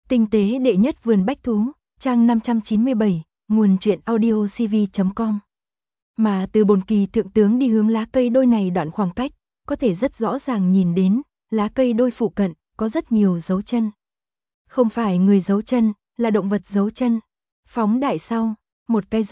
Tinh tế đệ nhất vườn bách thú, trang 597, nguồn truyện audio cv.com. Mà từ bồn kỳ thượng tướng đi hướng lá cây đôi này đoạn khoảng cách, có thể rất rõ ràng nhìn đến, lá cây đôi phụ cận, có rất nhiều dấu chân. Không phải người dấu chân, là động vật dấu chân. Phóng đại sau, một cái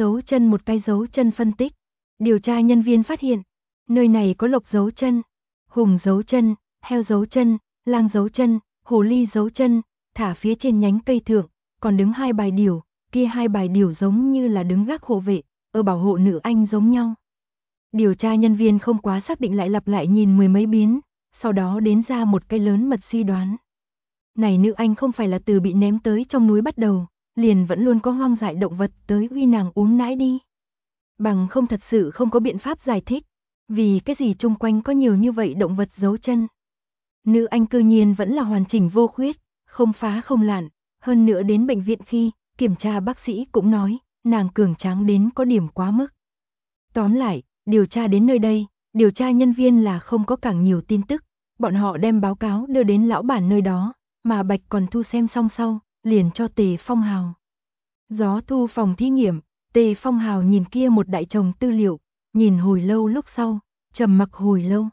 dấu chân phân tích. Điều tra nhân viên phát hiện, nơi này có lộc dấu chân, hùng dấu chân, heo dấu chân, lang dấu chân, hồ ly dấu chân, thả phía trên nhánh cây thượng, còn đứng hai bài điểu, kia hai bài điểu giống như là đứng gác hộ vệ, ở bảo hộ nữ anh giống nhau. Điều tra nhân viên không quá xác định lại lặp lại nhìn mười mấy biến, sau đó đến ra một cái lớn mật suy đoán. Này nữ anh không phải là từ bị ném tới trong núi bắt đầu, liền vẫn luôn có hoang dại động vật tới uy nàng uống nãi đi. Bằng không thật sự không có biện pháp giải thích, vì cái gì chung quanh có nhiều như vậy động vật dấu chân. Nữ anh cư nhiên vẫn là hoàn chỉnh vô khuyết, không phá không lạn, hơn nữa đến bệnh viện khi kiểm tra bác sĩ cũng nói, nàng cường tráng đến có điểm quá mức. Tóm lại, điều tra đến nơi đây, điều tra nhân viên là không có càng nhiều tin tức, bọn họ đem báo cáo đưa đến lão bản nơi đó, mà Bạch còn thu xem xong sau, liền cho Tề Phong Hào. Gió thu phòng thí nghiệm, Tề Phong Hào nhìn kia một đại chồng tư liệu, nhìn hồi lâu lúc sau, trầm mặc hồi lâu.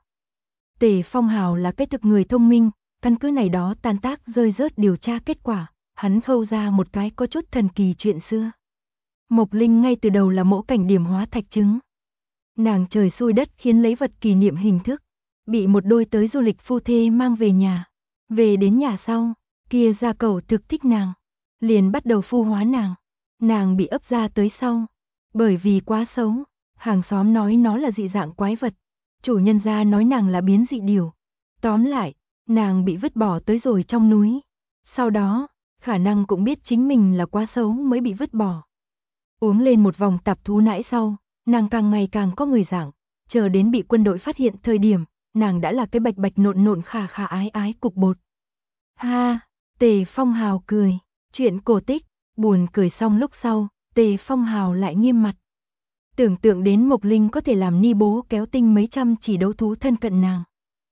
Tề Phong Hào là cái thực người thông minh, căn cứ này đó tan tác rơi rớt điều tra kết quả, hắn khâu ra một cái có chút thần kỳ chuyện xưa. Mộc Linh ngay từ đầu là mẫu cảnh điểm hóa thạch trứng. Nàng trời xui đất khiến lấy vật kỷ niệm hình thức, bị một đôi tới du lịch phu thê mang về nhà. Về đến nhà sau, kia gia cẩu thực thích nàng, liền bắt đầu phu hóa nàng. Nàng bị ấp ra tới sau, bởi vì quá xấu, hàng xóm nói nó là dị dạng quái vật, chủ nhân gia nói nàng là biến dị điểu. Tóm lại, nàng bị vứt bỏ tới rồi trong núi. Sau đó, khả năng cũng biết chính mình là quá xấu mới bị vứt bỏ. Uống lên một vòng tạp thú nãi sau, nàng càng ngày càng có người dạng, chờ đến bị quân đội phát hiện thời điểm, nàng đã là cái bạch bạch nộn nộn khà khà ái ái cục bột. Ha, Tề Phong Hào cười, chuyện cổ tích, buồn cười xong lúc sau, Tề Phong Hào lại nghiêm mặt. Tưởng tượng đến Mộc Linh có thể làm ni bố kéo tinh mấy trăm chỉ đấu thú thân cận nàng,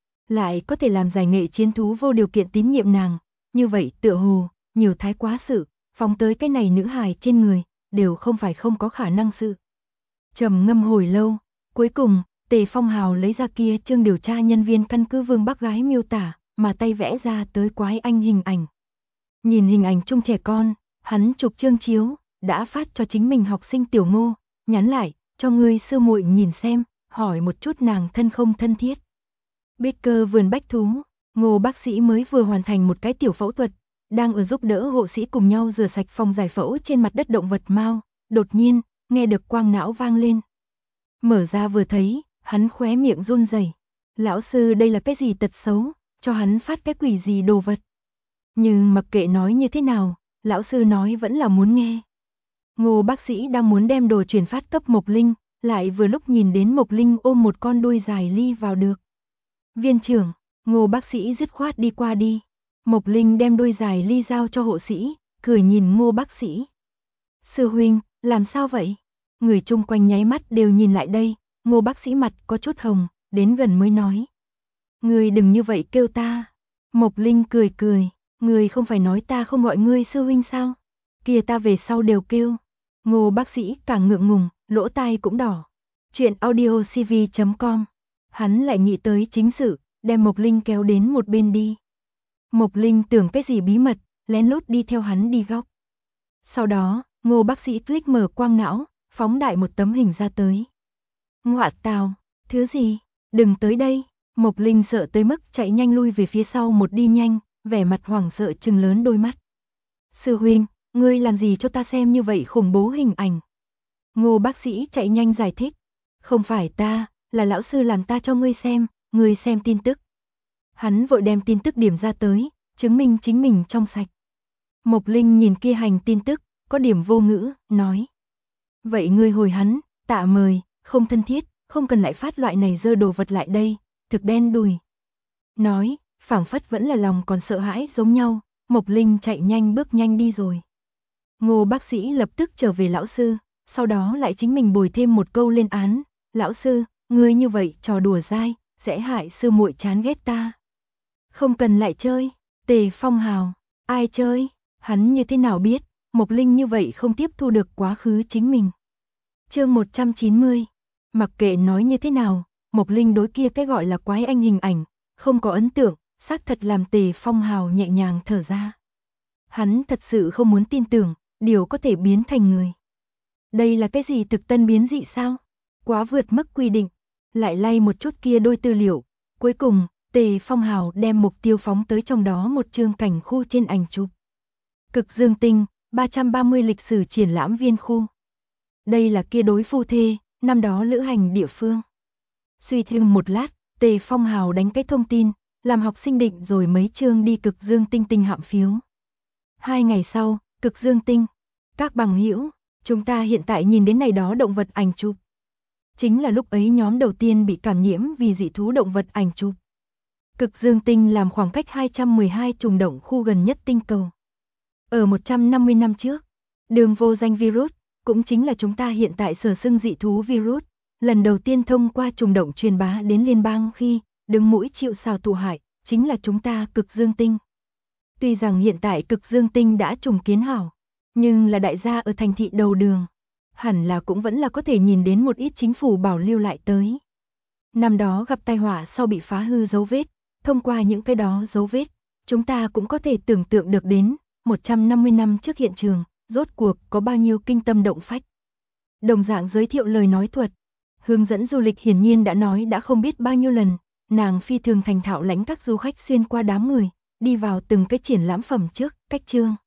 lại có thể làm giải nghệ chiến thú vô điều kiện tín nhiệm nàng, như vậy tựa hồ, nhiều thái quá sự, phóng tới cái này nữ hài trên người, đều không phải không có khả năng sự. Trầm ngâm hồi lâu, cuối cùng, Tề Phong Hào lấy ra kia chương điều tra nhân viên căn cứ Vương bác gái miêu tả, mà tay vẽ ra tới quái anh hình ảnh. Nhìn hình ảnh chung trẻ con, hắn chụp chương chiếu, đã phát cho chính mình học sinh tiểu Ngô, nhắn lại, cho ngươi sư muội nhìn xem, hỏi một chút nàng thân không thân thiết. Baker vườn bách thú, Ngô bác sĩ mới vừa hoàn thành một cái tiểu phẫu thuật, đang ở giúp đỡ hộ sĩ cùng nhau rửa sạch phòng giải phẫu trên mặt đất động vật mao, đột nhiên, nghe được quang não vang lên. Mở ra vừa thấy, hắn khóe miệng run rẩy. Lão sư đây là cái gì tật xấu, cho hắn phát cái quỷ gì đồ vật. Nhưng mặc kệ nói như thế nào, lão sư nói vẫn là muốn nghe. Ngô bác sĩ đang muốn đem đồ chuyển phát cấp Mộc Linh, lại vừa lúc nhìn đến Mộc Linh ôm một con đuôi dài ly vào được. Viên trưởng, Ngô bác sĩ dứt khoát đi qua đi. Mộc Linh đem đuôi dài ly giao cho hộ sĩ, cười nhìn Ngô bác sĩ. Sư huynh, làm sao vậy? Người chung quanh nháy mắt đều nhìn lại đây, Ngô bác sĩ mặt có chút hồng, đến gần mới nói. Ngươi đừng như vậy kêu ta. Mộc Linh cười cười, ngươi không phải nói ta không gọi ngươi sư huynh sao? Kìa ta về sau đều kêu. Ngô bác sĩ càng ngượng ngùng, lỗ tai cũng đỏ. Chuyện audio cv.com. Hắn lại nghĩ tới chính sự, đem Mộc Linh kéo đến một bên đi. Mộc Linh tưởng cái gì bí mật, lén lút đi theo hắn đi góc. Sau đó, Ngô bác sĩ click mở quang não, phóng đại một tấm hình ra tới. Ngoạ tào, thứ gì? Đừng tới đây. Mộc Linh sợ tới mức chạy nhanh lui về phía sau một đi nhanh, vẻ mặt hoảng sợ trừng lớn đôi mắt. Sư huynh, ngươi làm gì cho ta xem như vậy khủng bố hình ảnh? Ngô bác sĩ chạy nhanh giải thích. Không phải ta, là lão sư làm ta cho ngươi xem tin tức. Hắn vội đem tin tức điểm ra tới, chứng minh chính mình trong sạch. Mộc Linh nhìn kia hành tin tức, có điểm vô ngữ, nói. Vậy ngươi hồi hắn, tạ mời, không thân thiết, không cần lại phát loại này dơ đồ vật lại đây, thực đen đùi. Nói, phảng phất vẫn là lòng còn sợ hãi giống nhau, Mộc Linh chạy nhanh bước nhanh đi rồi. Ngô bác sĩ lập tức trở về lão sư, sau đó lại chính mình bồi thêm một câu lên án. Lão sư, ngươi như vậy trò đùa dai, sẽ hại sư muội chán ghét ta. Không cần lại chơi, Tề Phong Hào, ai chơi? Hắn như thế nào biết, Mộc Linh như vậy không tiếp thu được quá khứ chính mình. Chương 190. Mặc kệ nói như thế nào, Mộc Linh đối kia cái gọi là quái anh hình ảnh, không có ấn tượng, xác thật làm Tề Phong Hào nhẹ nhàng thở ra. Hắn thật sự không muốn tin tưởng, điều có thể biến thành người. Đây là cái gì thực tân biến dị sao? Quá vượt mức quy định. Lại lay một chút kia đôi tư liệu. Cuối cùng, Tề Phong Hào đem mục tiêu phóng tới trong đó một chương cảnh khu trên ảnh chụp. Cực Dương Tinh, 330 lịch sử triển lãm viên khu. Đây là kia đối phu thê, năm đó lữ hành địa phương. Suy thêm một lát, Tề Phong Hào đánh cái thông tin, làm học sinh định rồi mấy chương đi Cực Dương Tinh tinh hạm phiếu. 2 ngày sau, Cực Dương Tinh. Các bằng hữu, chúng ta hiện tại nhìn đến này đó động vật ảnh chụp. Chính là lúc ấy nhóm đầu tiên bị cảm nhiễm vì dị thú động vật ảnh chụp. Cực Dương Tinh làm khoảng cách 212 trùng động khu gần nhất tinh cầu. Ở 150 năm trước, đường vô danh virus, cũng chính là chúng ta hiện tại sở xưng dị thú virus, lần đầu tiên thông qua trùng động truyền bá đến liên bang khi đứng mũi chịu sào tụ hại, chính là chúng ta Cực Dương Tinh. Tuy rằng hiện tại Cực Dương Tinh đã trùng kiến hảo, nhưng là đại gia ở thành thị đầu đường, hẳn là cũng vẫn là có thể nhìn đến một ít chính phủ bảo lưu lại tới. Năm đó gặp tai họa sau bị phá hư dấu vết, thông qua những cái đó dấu vết, chúng ta cũng có thể tưởng tượng được đến 150 năm trước hiện trường, rốt cuộc có bao nhiêu kinh tâm động phách. Đồng dạng giới thiệu lời nói thuật, hướng dẫn du lịch hiển nhiên đã nói đã không biết bao nhiêu lần, nàng phi thường thành thạo lãnh các du khách xuyên qua đám người, đi vào từng cái triển lãm phẩm trước, cách chương.